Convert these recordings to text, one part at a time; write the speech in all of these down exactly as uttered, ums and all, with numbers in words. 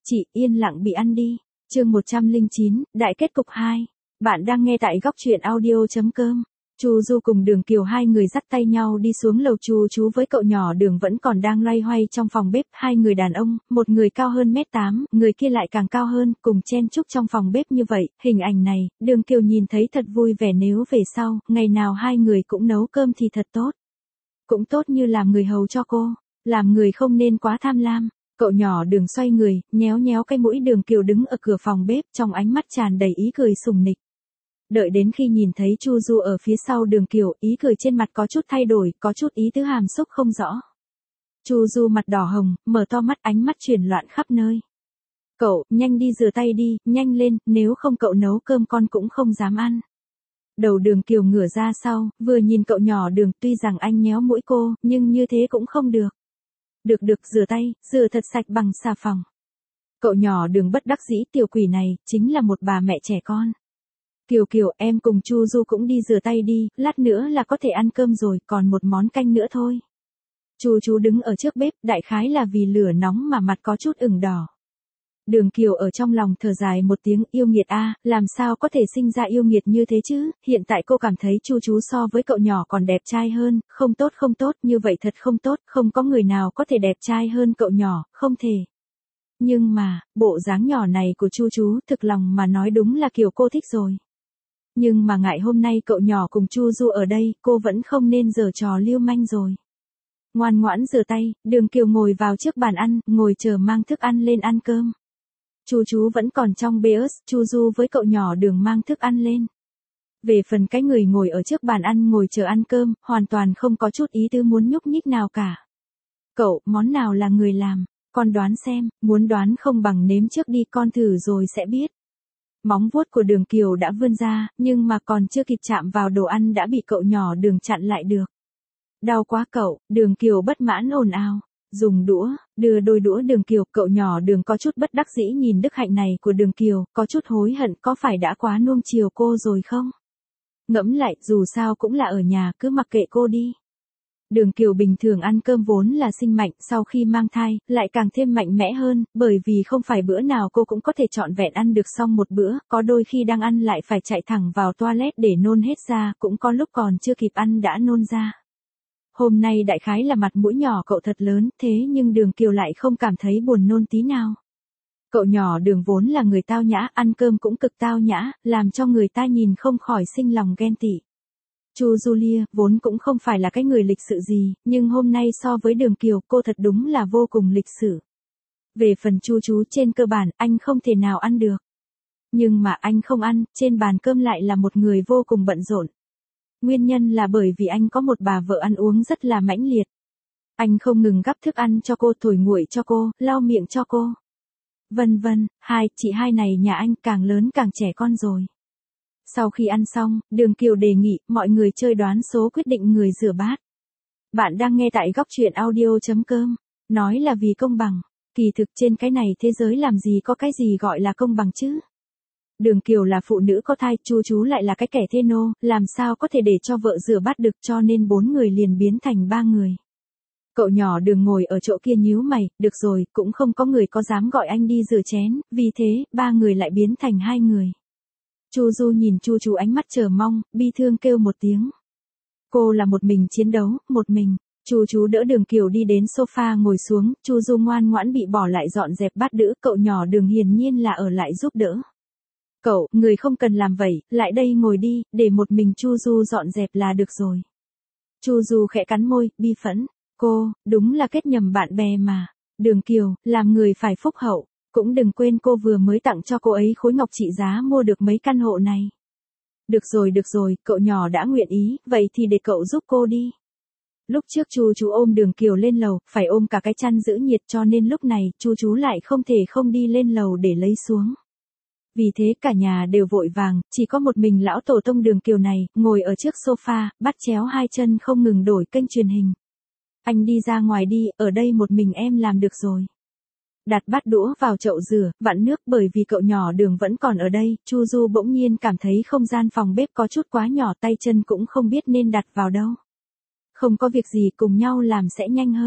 chị yên lặng bị ăn đi. Chương một trăm lẻ chín, đại kết cục hai. Bạn đang nghe tại góc truyện audio chấm com. Chu Du cùng Đường Kiều hai người dắt tay nhau đi xuống lầu. Chu chú với cậu nhỏ Đường vẫn còn đang loay hoay trong phòng bếp. Hai người đàn ông, một người cao hơn mét tám, người kia lại càng cao hơn, cùng chen chúc trong phòng bếp như vậy. Hình ảnh này, Đường Kiều nhìn thấy thật vui vẻ, nếu về sau, ngày nào hai người cũng nấu cơm thì thật tốt. Cũng tốt như làm người hầu cho cô, làm người không nên quá tham lam. Cậu nhỏ Đường xoay người, nhéo nhéo cái mũi Đường Kiều đứng ở cửa phòng bếp, trong ánh mắt tràn đầy ý cười sùng nịch. Đợi đến khi nhìn thấy Chu Du ở phía sau Đường Kiều, ý cười trên mặt có chút thay đổi, có chút ý tứ hàm xúc không rõ. Chu Du mặt đỏ hồng, mở to mắt, ánh mắt chuyển loạn khắp nơi. Cậu, nhanh đi rửa tay đi, nhanh lên, nếu không cậu nấu cơm con cũng không dám ăn. Đầu Đường Kiều ngửa ra sau, vừa nhìn cậu nhỏ Đường, tuy rằng anh nhéo mũi cô, nhưng như thế cũng không được. Được được, rửa tay, rửa thật sạch bằng xà phòng. Cậu nhỏ Đường bất đắc dĩ, tiểu quỷ này, chính là một bà mẹ trẻ con. Kiều Kiều, em cùng Chu Du cũng đi rửa tay đi, lát nữa là có thể ăn cơm rồi, còn một món canh nữa thôi. Chu chú đứng ở trước bếp, đại khái là vì lửa nóng mà mặt có chút ửng đỏ. Đường Kiều ở trong lòng thở dài một tiếng, yêu nghiệt a, làm sao có thể sinh ra yêu nghiệt như thế chứ, hiện tại cô cảm thấy Chu chú so với cậu nhỏ còn đẹp trai hơn, không tốt không tốt, như vậy thật không tốt, không có người nào có thể đẹp trai hơn cậu nhỏ, không thể. Nhưng mà, bộ dáng nhỏ này của Chu chú, thực lòng mà nói đúng là kiểu cô thích rồi. Nhưng mà ngại hôm nay cậu nhỏ cùng Chu Du ở đây, cô vẫn không nên giở trò lưu manh rồi. Ngoan ngoãn rửa tay, Đường Kiều ngồi vào trước bàn ăn, ngồi chờ mang thức ăn lên ăn cơm. Chu chú vẫn còn trong bus, Chu Du với cậu nhỏ Đường mang thức ăn lên. Về phần cái người ngồi ở trước bàn ăn ngồi chờ ăn cơm, hoàn toàn không có chút ý tứ muốn nhúc nhích nào cả. Cậu, món nào là người làm, con đoán xem, muốn đoán không bằng nếm trước đi, con thử rồi sẽ biết. Móng vuốt của Đường Kiều đã vươn ra, nhưng mà còn chưa kịp chạm vào đồ ăn đã bị cậu nhỏ Đường chặn lại được. Đau quá cậu, Đường Kiều bất mãn ồn ào. Dùng đũa, đưa đôi đũa Đường Kiều, cậu nhỏ Đường có chút bất đắc dĩ nhìn đức hạnh này của Đường Kiều, có chút hối hận, có phải đã quá nuông chiều cô rồi không? Ngẫm lại, dù sao cũng là ở nhà, cứ mặc kệ cô đi. Đường Kiều bình thường ăn cơm vốn là sinh mạnh, sau khi mang thai, lại càng thêm mạnh mẽ hơn, bởi vì không phải bữa nào cô cũng có thể trọn vẹn ăn được xong một bữa, có đôi khi đang ăn lại phải chạy thẳng vào toilet để nôn hết ra, cũng có lúc còn chưa kịp ăn đã nôn ra. Hôm nay đại khái là mặt mũi nhỏ cậu thật lớn, thế nhưng Đường Kiều lại không cảm thấy buồn nôn tí nào. Cậu nhỏ Đường vốn là người tao nhã, ăn cơm cũng cực tao nhã, làm cho người ta nhìn không khỏi sinh lòng ghen tị. Chu Julia, vốn cũng không phải là cái người lịch sự gì, nhưng hôm nay so với Đường Kiều, cô thật đúng là vô cùng lịch sự. Về phần Chu chú, trên cơ bản, anh không thể nào ăn được. Nhưng mà anh không ăn, trên bàn cơm lại là một người vô cùng bận rộn. Nguyên nhân là bởi vì anh có một bà vợ ăn uống rất là mãnh liệt. Anh không ngừng gắp thức ăn cho cô, thổi nguội cho cô, lau miệng cho cô. Vân vân, hai, chị hai này nhà anh càng lớn càng trẻ con rồi. Sau khi ăn xong, Đường Kiều đề nghị mọi người chơi đoán số quyết định người rửa bát. Bạn đang nghe tại góc truyện audio chấm com. Nói là vì công bằng. Kỳ thực trên cái này thế giới làm gì có cái gì gọi là công bằng chứ. Đường Kiều là phụ nữ có thai, Chu chú lại là cái kẻ thê nô, làm sao có thể để cho vợ rửa bát được, cho nên bốn người liền biến thành ba người. Cậu nhỏ Đường ngồi ở chỗ kia nhíu mày, được rồi, cũng không có người có dám gọi anh đi rửa chén, vì thế, ba người lại biến thành hai người. Chu Du nhìn Chu chú ánh mắt chờ mong, bi thương kêu một tiếng. Cô là một mình chiến đấu, một mình. Chu chú đỡ Đường Kiều đi đến sofa ngồi xuống, Chu Du ngoan ngoãn bị bỏ lại dọn dẹp bát đũa, cậu nhỏ Đường hiển nhiên là ở lại giúp đỡ. Cậu, người không cần làm vậy, lại đây ngồi đi, để một mình Chu Du dọn dẹp là được rồi. Chu Du khẽ cắn môi, bi phẫn. Cô, đúng là kết nhầm bạn bè mà. Đường Kiều, làm người phải phúc hậu. Cũng đừng quên cô vừa mới tặng cho cô ấy khối ngọc trị giá mua được mấy căn hộ này. Được rồi được rồi, cậu nhỏ đã nguyện ý, vậy thì để cậu giúp cô đi. Lúc trước Chu chú ôm Đường Kiều lên lầu, phải ôm cả cái chăn giữ nhiệt, cho nên lúc này, Chu chú lại không thể không đi lên lầu để lấy xuống. Vì thế cả nhà đều vội vàng, chỉ có một mình lão tổ tông Đường Kiều này, ngồi ở trước sofa, bắt chéo hai chân không ngừng đổi kênh truyền hình. Anh đi ra ngoài đi, ở đây một mình em làm được rồi. Đặt bát đũa vào chậu rửa, vặn nước, bởi vì cậu nhỏ Đường vẫn còn ở đây, Chu Du bỗng nhiên cảm thấy không gian phòng bếp có chút quá nhỏ, tay chân cũng không biết nên đặt vào đâu. Không có việc gì, cùng nhau làm sẽ nhanh hơn.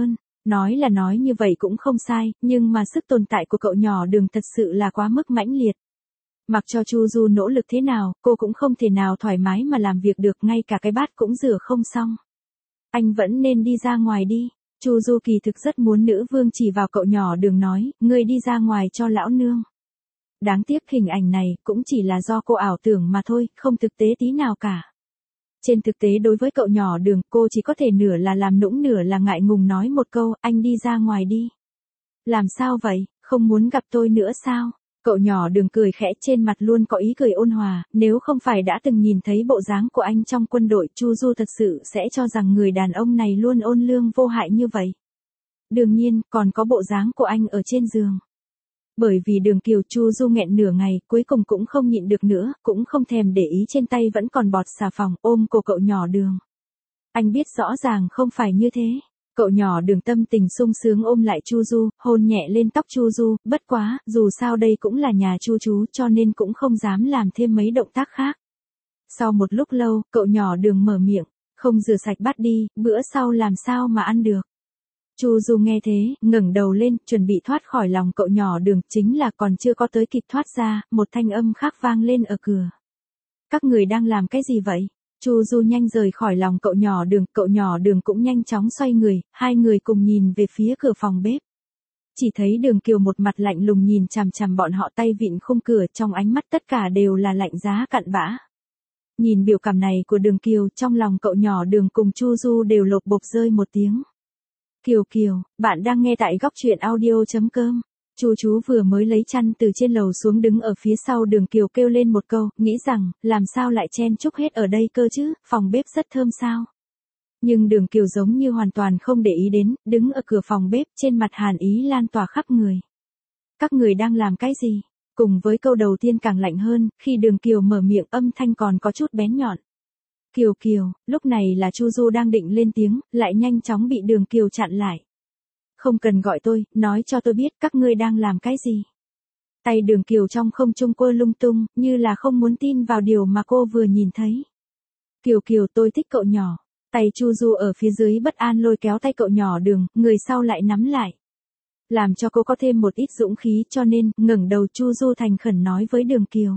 Nói là nói như vậy cũng không sai, nhưng mà sức tồn tại của cậu nhỏ Đường thật sự là quá mức mãnh liệt. Mặc cho Chu Du nỗ lực thế nào, cô cũng không thể nào thoải mái mà làm việc được, ngay cả cái bát cũng rửa không xong. Anh vẫn nên đi ra ngoài đi. Chu Du kỳ thực rất muốn nữ vương chỉ vào cậu nhỏ Đường nói, ngươi đi ra ngoài cho lão nương. Đáng tiếc hình ảnh này cũng chỉ là do cô ảo tưởng mà thôi, không thực tế tí nào cả. Trên thực tế đối với cậu nhỏ Đường, cô chỉ có thể nửa là làm nũng nửa là ngại ngùng nói một câu, anh đi ra ngoài đi. Làm sao vậy, không muốn gặp tôi nữa sao? Cậu nhỏ Đường cười khẽ, trên mặt luôn có ý cười ôn hòa, nếu không phải đã từng nhìn thấy bộ dáng của anh trong quân đội, Chu Du thật sự sẽ cho rằng người đàn ông này luôn ôn lương vô hại như vậy. Đương nhiên, còn có bộ dáng của anh ở trên giường. Bởi vì Đường Kiều, Chu Du nghẹn nửa ngày, cuối cùng cũng không nhịn được nữa, cũng không thèm để ý trên tay vẫn còn bọt xà phòng, ôm cổ cậu nhỏ Đường. Anh biết rõ ràng không phải như thế. Cậu nhỏ Đường tâm tình sung sướng ôm lại Chu Du, hôn nhẹ lên tóc Chu Du, bất quá, dù sao đây cũng là nhà Chu chú cho nên cũng không dám làm thêm mấy động tác khác. Sau một lúc lâu, cậu nhỏ Đường mở miệng, không rửa sạch bát đi, bữa sau làm sao mà ăn được. Chu Du nghe thế, ngẩng đầu lên, chuẩn bị thoát khỏi lòng cậu nhỏ Đường, chính là còn chưa có tới kịp thoát ra, một thanh âm khác vang lên ở cửa. Các người đang làm cái gì vậy? Chu Du nhanh rời khỏi lòng cậu nhỏ Đường, cậu nhỏ Đường cũng nhanh chóng xoay người, hai người cùng nhìn về phía cửa phòng bếp. Chỉ thấy Đường Kiều một mặt lạnh lùng nhìn chằm chằm bọn họ, tay vịn khung cửa, trong ánh mắt tất cả đều là lạnh giá cặn bã. Nhìn biểu cảm này của Đường Kiều, trong lòng cậu nhỏ Đường cùng Chu Du đều lột bột rơi một tiếng. Kiều Kiều, bạn đang nghe tại góc truyện audio chấm com. Chu chú vừa mới lấy chăn từ trên lầu xuống, đứng ở phía sau Đường Kiều kêu lên một câu, nghĩ rằng, làm sao lại chen chúc hết ở đây cơ chứ, phòng bếp rất thơm sao. Nhưng Đường Kiều giống như hoàn toàn không để ý đến, đứng ở cửa phòng bếp, trên mặt hàn ý lan tỏa khắp người. Các người đang làm cái gì? Cùng với câu đầu tiên càng lạnh hơn, khi Đường Kiều mở miệng âm thanh còn có chút bén nhọn. Kiều Kiều, lúc này là Chu Du đang định lên tiếng, lại nhanh chóng bị Đường Kiều chặn lại. Không cần gọi tôi, nói cho tôi biết các ngươi đang làm cái gì. Tay Đường Kiều trong không trung quơ lung tung, như là không muốn tin vào điều mà cô vừa nhìn thấy. Kiều Kiều, tôi thích cậu nhỏ. Tay Chu Du ở phía dưới bất an lôi kéo tay cậu nhỏ Đường, người sau lại nắm lại. Làm cho cô có thêm một ít dũng khí, cho nên, ngẩng đầu Chu Du thành khẩn nói với Đường Kiều.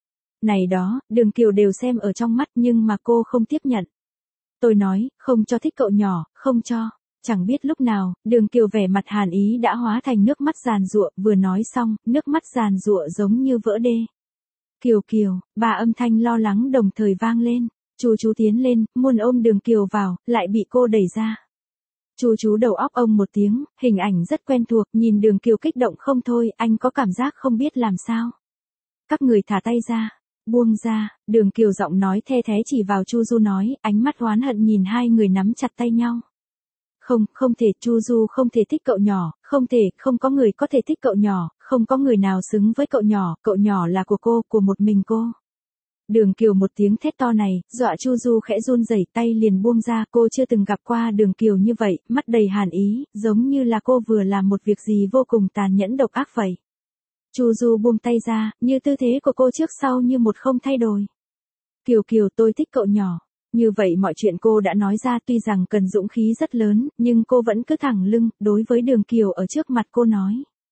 Này đó, Đường Kiều đều xem ở trong mắt nhưng mà cô không tiếp nhận. Tôi nói, không cho thích cậu nhỏ, không cho. Chẳng biết lúc nào, Đường Kiều vẻ mặt hàn ý đã hóa thành nước mắt giàn giụa, vừa nói xong, nước mắt giàn giụa giống như vỡ đê. Kiều Kiều, ba âm thanh lo lắng đồng thời vang lên. Chu chú tiến lên, muốn ôm Đường Kiều vào, lại bị cô đẩy ra. Chu chú đầu óc ông một tiếng, hình ảnh rất quen thuộc, nhìn Đường Kiều kích động không thôi, anh có cảm giác không biết làm sao. Các người thả tay ra, buông ra, Đường Kiều giọng nói the thé chỉ vào Chu Du nói, ánh mắt oán hận nhìn hai người nắm chặt tay nhau. Không, không thể, Chu Du không thể thích cậu nhỏ, không thể, không có người có thể thích cậu nhỏ, không có người nào xứng với cậu nhỏ, cậu nhỏ là của cô, của một mình cô. Đường Kiều một tiếng thét to này, dọa Chu Du khẽ run rẩy, tay liền buông ra, cô chưa từng gặp qua Đường Kiều như vậy, mắt đầy hàn ý, giống như là cô vừa làm một việc gì vô cùng tàn nhẫn độc ác vậy. Chu Du buông tay ra, như tư thế của cô trước sau như một không thay đổi. Kiều Kiều, tôi thích cậu nhỏ. Như vậy mọi chuyện cô đã nói ra, tuy rằng cần dũng khí rất lớn, nhưng cô vẫn cứ thẳng lưng, đối với Đường Kiều ở trước mặt cô nói.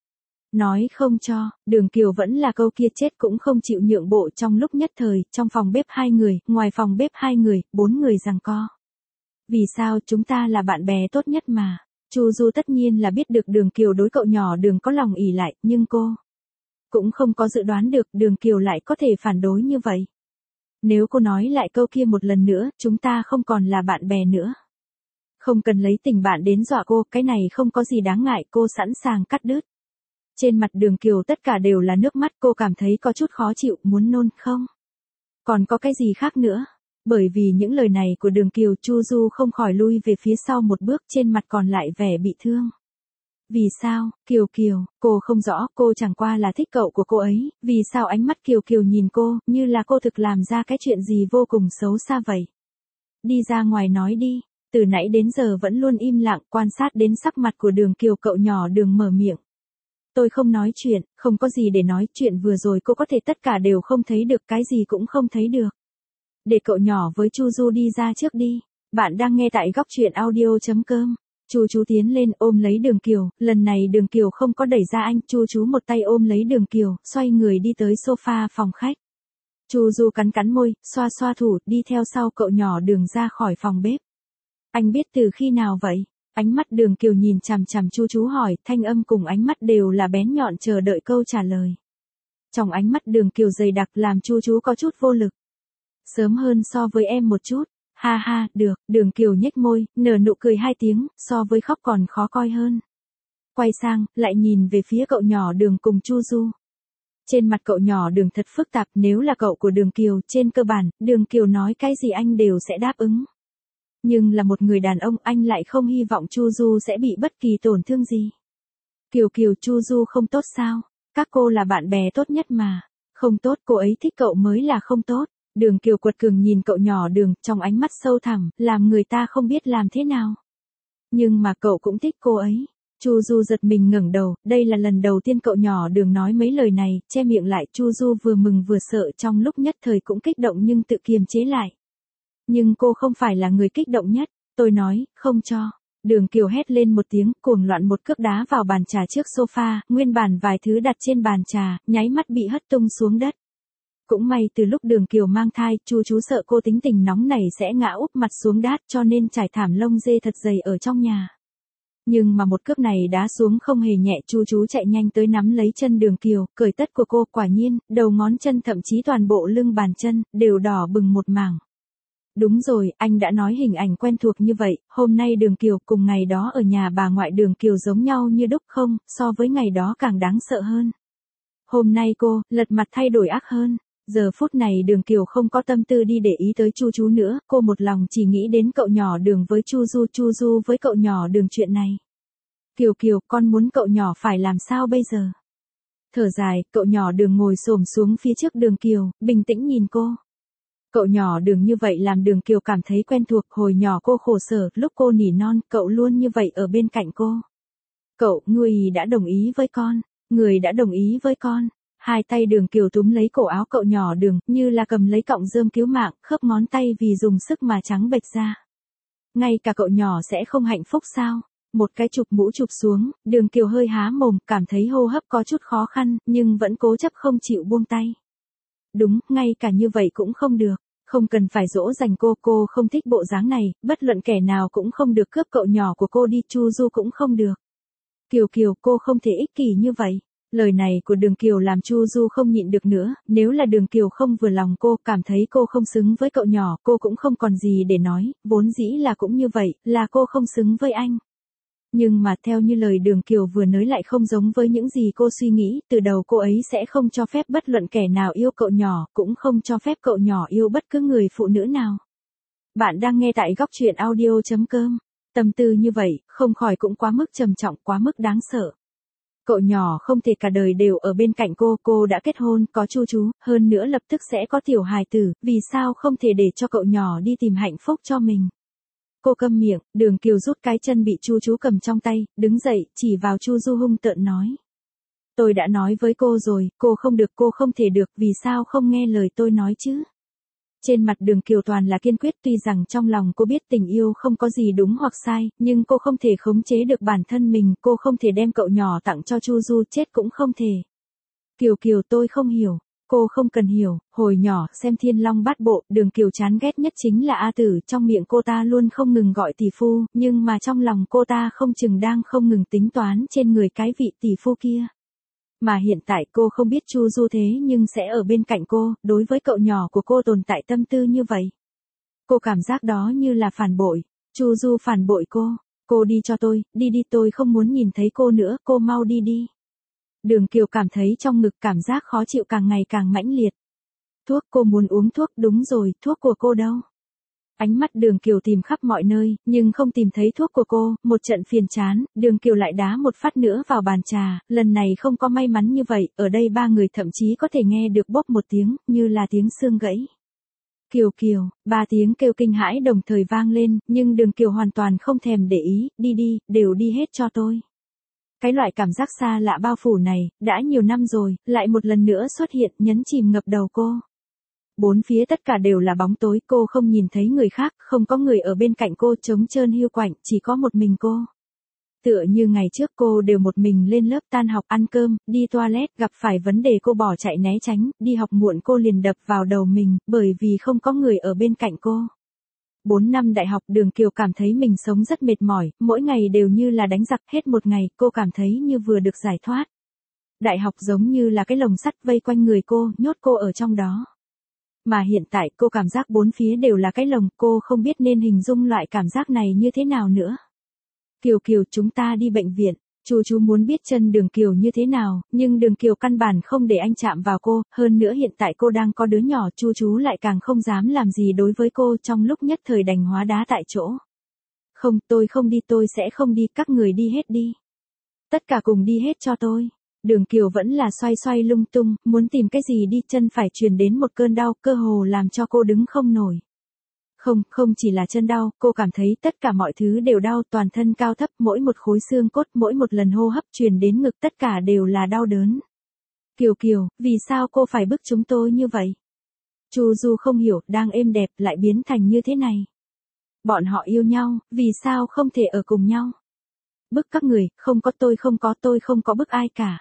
Nói không cho, Đường Kiều vẫn là câu kia, chết cũng không chịu nhượng bộ. Trong lúc nhất thời, trong phòng bếp hai người, ngoài phòng bếp hai người, bốn người giằng co. Vì sao, chúng ta là bạn bè tốt nhất mà. Chu Du tất nhiên là biết được Đường Kiều đối cậu nhỏ Đường có lòng ỷ lại, nhưng cô cũng không có dự đoán được Đường Kiều lại có thể phản đối như vậy. Nếu cô nói lại câu kia một lần nữa, chúng ta không còn là bạn bè nữa. Không cần lấy tình bạn đến dọa cô, cái này không có gì đáng ngại, cô sẵn sàng cắt đứt. Trên mặt Đường Kiều tất cả đều là nước mắt, cô cảm thấy có chút khó chịu, muốn nôn không? Còn có cái gì khác nữa? Bởi vì những lời này của Đường Kiều, Chu Du không khỏi lui về phía sau một bước, trên mặt còn lại vẻ bị thương. Vì sao, Kiều Kiều, cô không rõ, cô chẳng qua là thích cậu của cô ấy, vì sao ánh mắt Kiều Kiều nhìn cô, như là cô thực làm ra cái chuyện gì vô cùng xấu xa vậy. Đi ra ngoài nói đi, từ nãy đến giờ vẫn luôn im lặng, quan sát đến sắc mặt của Đường Kiều, cậu nhỏ Đường mở miệng. Tôi không nói chuyện, không có gì để nói, chuyện vừa rồi cô có thể tất cả đều không thấy được, cái gì cũng không thấy được. Để cậu nhỏ với Chu Du đi ra trước đi, bạn đang nghe tại góc truyện audio chấm com. Chu chú tiến lên ôm lấy Đường Kiều, lần này Đường Kiều không có đẩy ra anh, Chu chú một tay ôm lấy Đường Kiều, xoay người đi tới sofa phòng khách. Chu Du cắn cắn môi, xoa xoa thủ, đi theo sau cậu nhỏ Đường ra khỏi phòng bếp. Anh biết từ khi nào vậy? Ánh mắt Đường Kiều nhìn chằm chằm Chu chú hỏi, thanh âm cùng ánh mắt đều là bén nhọn chờ đợi câu trả lời. Trong ánh mắt Đường Kiều dày đặc làm Chu chú có chút vô lực. Sớm hơn so với em một chút. Ha ha, được, Đường Kiều nhếch môi, nở nụ cười hai tiếng, so với khóc còn khó coi hơn. Quay sang, lại nhìn về phía cậu nhỏ Đường cùng Chu Du. Trên mặt cậu nhỏ Đường thật phức tạp, nếu là cậu của Đường Kiều, trên cơ bản, Đường Kiều nói cái gì anh đều sẽ đáp ứng. Nhưng là một người đàn ông, anh lại không hy vọng Chu Du sẽ bị bất kỳ tổn thương gì. Kiều Kiều, Chu Du không tốt sao? Các cô là bạn bè tốt nhất mà. Không tốt, cô ấy thích cậu mới là không tốt. Đường Kiều quật cường nhìn cậu nhỏ Đường, trong ánh mắt sâu thẳm, làm người ta không biết làm thế nào. Nhưng mà cậu cũng thích cô ấy. Chu Du giật mình ngẩng đầu, đây là lần đầu tiên cậu nhỏ Đường nói mấy lời này, che miệng lại. Chu Du vừa mừng vừa sợ, trong lúc nhất thời cũng kích động nhưng tự kiềm chế lại. Nhưng cô không phải là người kích động nhất, tôi nói, không cho. Đường Kiều hét lên một tiếng, cuồng loạn một cước đá vào bàn trà trước sofa, nguyên bản vài thứ đặt trên bàn trà, nháy mắt bị hất tung xuống đất. Cũng may từ lúc Đường Kiều mang thai, Chu chú sợ cô tính tình nóng nảy sẽ ngã úp mặt xuống đát cho nên trải thảm lông dê thật dày ở trong nhà. Nhưng mà một cước này đá xuống không hề nhẹ, Chu chú chạy nhanh tới nắm lấy chân Đường Kiều, cởi tất của cô, quả nhiên, đầu ngón chân thậm chí toàn bộ lưng bàn chân, đều đỏ bừng một mảng. Đúng rồi, anh đã nói hình ảnh quen thuộc như vậy, hôm nay Đường Kiều cùng ngày đó ở nhà bà ngoại Đường Kiều giống nhau như đúc không, so với ngày đó càng đáng sợ hơn. Hôm nay cô, lật mặt thay đổi ác hơn. Giờ phút này Đường Kiều không có tâm tư đi để ý tới Chu chú nữa, cô một lòng chỉ nghĩ đến cậu nhỏ Đường với Chu Du, Chu Du với cậu nhỏ Đường chuyện này. Kiều Kiều, con muốn cậu nhỏ phải làm sao bây giờ? Thở dài, cậu nhỏ Đường ngồi xổm xuống phía trước Đường Kiều, bình tĩnh nhìn cô. Cậu nhỏ Đường như vậy làm Đường Kiều cảm thấy quen thuộc, hồi nhỏ cô khổ sở, lúc cô nỉ non, cậu luôn như vậy ở bên cạnh cô. Cậu, người đã đồng ý với con, người đã đồng ý với con. Hai tay Đường Kiều túm lấy cổ áo cậu nhỏ Đường, như là cầm lấy cọng rơm cứu mạng, khớp ngón tay vì dùng sức mà trắng bệch ra. Ngay cả cậu nhỏ sẽ không hạnh phúc sao? Một cái chụp mũ chụp xuống, Đường Kiều hơi há mồm, cảm thấy hô hấp có chút khó khăn, nhưng vẫn cố chấp không chịu buông tay. Đúng, ngay cả như vậy cũng không được. Không cần phải dỗ dành cô, cô không thích bộ dáng này, bất luận kẻ nào cũng không được cướp cậu nhỏ của cô đi, Chu Du cũng không được. Kiều Kiều, cô không thể ích kỷ như vậy. Lời này của Đường Kiều làm Chu Du không nhịn được nữa, nếu là Đường Kiều không vừa lòng cô, cảm thấy cô không xứng với cậu nhỏ, cô cũng không còn gì để nói, vốn dĩ là cũng như vậy, là cô không xứng với anh. Nhưng mà theo như lời Đường Kiều vừa nói lại không giống với những gì cô suy nghĩ, từ đầu cô ấy sẽ không cho phép bất luận kẻ nào yêu cậu nhỏ, cũng không cho phép cậu nhỏ yêu bất cứ người phụ nữ nào. Bạn đang nghe tại góc truyện audio chấm com. Tâm tư như vậy, không khỏi cũng quá mức trầm trọng, quá mức đáng sợ. Cậu nhỏ không thể cả đời đều ở bên cạnh cô, cô đã kết hôn, có Chu chú, hơn nữa lập tức sẽ có tiểu hài tử, vì sao không thể để cho cậu nhỏ đi tìm hạnh phúc cho mình. Cô câm miệng, Đường Kiều rút cái chân bị Chu chú cầm trong tay, đứng dậy, chỉ vào Chu Du hung tợn nói. Tôi đã nói với cô rồi, cô không được, cô không thể được, vì sao không nghe lời tôi nói chứ? Trên mặt Đường Kiều toàn là kiên quyết, tuy rằng trong lòng cô biết tình yêu không có gì đúng hoặc sai, nhưng cô không thể khống chế được bản thân mình, cô không thể đem cậu nhỏ tặng cho Chu Du, chết cũng không thể. Kiều Kiều, tôi không hiểu. Cô không cần hiểu, hồi nhỏ xem Thiên Long Bát Bộ, Đường Kiều chán ghét nhất chính là A Tử, trong miệng cô ta luôn không ngừng gọi tỷ phu, nhưng mà trong lòng cô ta không chừng đang không ngừng tính toán trên người cái vị tỷ phu kia. Mà hiện tại cô không biết Chu Du thế nhưng sẽ ở bên cạnh cô, đối với cậu nhỏ của cô tồn tại tâm tư như vậy. Cô cảm giác đó như là phản bội, Chu Du phản bội cô, cô đi cho tôi, đi đi, tôi không muốn nhìn thấy cô nữa, cô mau đi đi. Đường Kiều cảm thấy trong ngực cảm giác khó chịu càng ngày càng mãnh liệt. Thuốc, cô muốn uống thuốc, đúng rồi, thuốc của cô đâu? Ánh mắt Đường Kiều tìm khắp mọi nơi, nhưng không tìm thấy thuốc của cô, một trận phiền chán, Đường Kiều lại đá một phát nữa vào bàn trà, lần này không có may mắn như vậy, ở đây ba người thậm chí có thể nghe được bốp một tiếng, như là tiếng xương gãy. Kiều Kiều, ba tiếng kêu kinh hãi đồng thời vang lên, nhưng Đường Kiều hoàn toàn không thèm để ý, đi đi, đều đi hết cho tôi. Cái loại cảm giác xa lạ bao phủ này, đã nhiều năm rồi, lại một lần nữa xuất hiện, nhấn chìm ngập đầu cô. Bốn phía tất cả đều là bóng tối, cô không nhìn thấy người khác, không có người ở bên cạnh cô, trống trơn hiu quạnh, chỉ có một mình cô. Tựa như ngày trước cô đều một mình lên lớp tan học ăn cơm, đi toilet, gặp phải vấn đề cô bỏ chạy né tránh, đi học muộn cô liền đập vào đầu mình, bởi vì không có người ở bên cạnh cô. Bốn năm đại học Đường Kiều cảm thấy mình sống rất mệt mỏi, mỗi ngày đều như là đánh giặc, hết một ngày cô cảm thấy như vừa được giải thoát. Đại học giống như là cái lồng sắt vây quanh người cô, nhốt cô ở trong đó. Mà hiện tại cô cảm giác bốn phía đều là cái lồng, cô không biết nên hình dung loại cảm giác này như thế nào nữa. Kiều Kiều, chúng ta đi bệnh viện. Chú chú muốn biết chân Đường Kiều như thế nào, nhưng Đường Kiều căn bản không để anh chạm vào cô, hơn nữa hiện tại cô đang có đứa nhỏ, chú chú lại càng không dám làm gì đối với cô, trong lúc nhất thời đành hóa đá tại chỗ. Không, tôi không đi, tôi sẽ không đi, các người đi hết đi. Tất cả cùng đi hết cho tôi. Đường Kiều vẫn là xoay xoay lung tung, muốn tìm cái gì đi, chân phải truyền đến một cơn đau, cơ hồ làm cho cô đứng không nổi. Không, không chỉ là chân đau, cô cảm thấy tất cả mọi thứ đều đau, toàn thân cao thấp, mỗi một khối xương cốt, mỗi một lần hô hấp truyền đến ngực tất cả đều là đau đớn. Kiều Kiều, vì sao cô phải bức chúng tôi như vậy? Chu Du không hiểu, đang êm đẹp lại biến thành như thế này. Bọn họ yêu nhau, vì sao không thể ở cùng nhau? Bức các người, không có tôi không có tôi không có bức ai cả.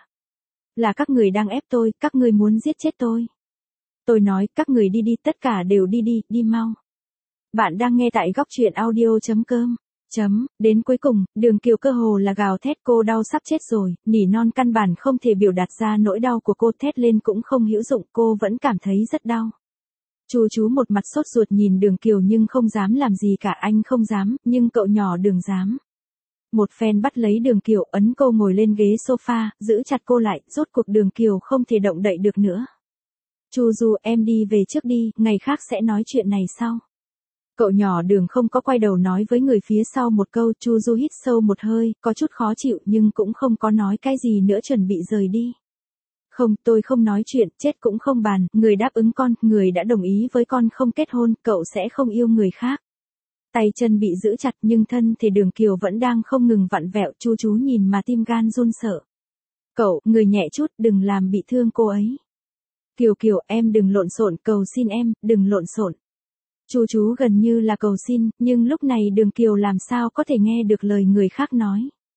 Là các người đang ép tôi, các người muốn giết chết tôi. Tôi nói, các người đi đi, tất cả đều đi đi, đi mau. Bạn đang nghe tại góc truyện audio.com. Chấm, đến cuối cùng, Đường Kiều cơ hồ là gào thét, cô đau sắp chết rồi, nỉ non căn bản không thể biểu đạt ra nỗi đau của cô, thét lên cũng không hữu dụng, cô vẫn cảm thấy rất đau. Chú chú một mặt sốt ruột nhìn Đường Kiều nhưng không dám làm gì cả, anh không dám, nhưng cậu nhỏ Đường dám. Một phen bắt lấy Đường Kiều, ấn cô ngồi lên ghế sofa, giữ chặt cô lại, rốt cuộc Đường Kiều không thể động đậy được nữa. Chu Du, em đi về trước đi, ngày khác sẽ nói chuyện này sau. Cậu nhỏ Đường không có quay đầu nói với người phía sau một câu, Chu Du hít sâu một hơi, có chút khó chịu nhưng cũng không có nói cái gì nữa, chuẩn bị rời đi. Không, tôi không nói chuyện, chết cũng không bàn, người đáp ứng con, người đã đồng ý với con không kết hôn, cậu sẽ không yêu người khác. Tay chân bị giữ chặt nhưng thân thì Đường Kiều vẫn đang không ngừng vặn vẹo, Chu chú nhìn mà tim gan run sợ. Cậu, người nhẹ chút, đừng làm bị thương cô ấy. Kiều Kiều, em đừng lộn xộn, cầu xin em, đừng lộn xộn. Chu chú gần như là cầu xin, nhưng lúc này Đường Kiều làm sao có thể nghe được lời người khác nói.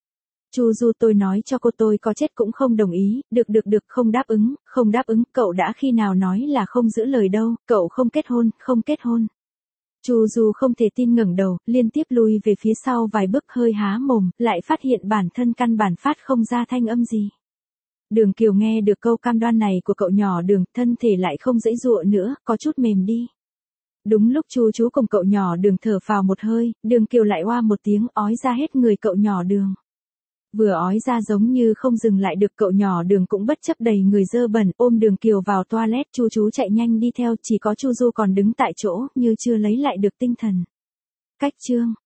Chu Du, tôi nói cho cô, tôi có chết cũng không đồng ý, được được được, không đáp ứng, không đáp ứng, cậu đã khi nào nói là không giữ lời đâu, cậu không kết hôn, không kết hôn. Chu Du không thể tin ngẩng đầu, liên tiếp lùi về phía sau vài bước, hơi há mồm, lại phát hiện bản thân căn bản phát không ra thanh âm gì. Đường Kiều nghe được câu cam đoan này của cậu nhỏ Đường, thân thể lại không dãy dụa nữa, có chút mềm đi. Đúng lúc Chu chú cùng cậu nhỏ Đường thở phào một hơi, Đường Kiều lại oa một tiếng, ói ra hết người cậu nhỏ Đường. Vừa ói ra giống như không dừng lại được, cậu nhỏ Đường cũng bất chấp đầy người dơ bẩn, ôm Đường Kiều vào toilet, Chu chú chạy nhanh đi theo, chỉ có Chu Du còn đứng tại chỗ, như chưa lấy lại được tinh thần. Cách chương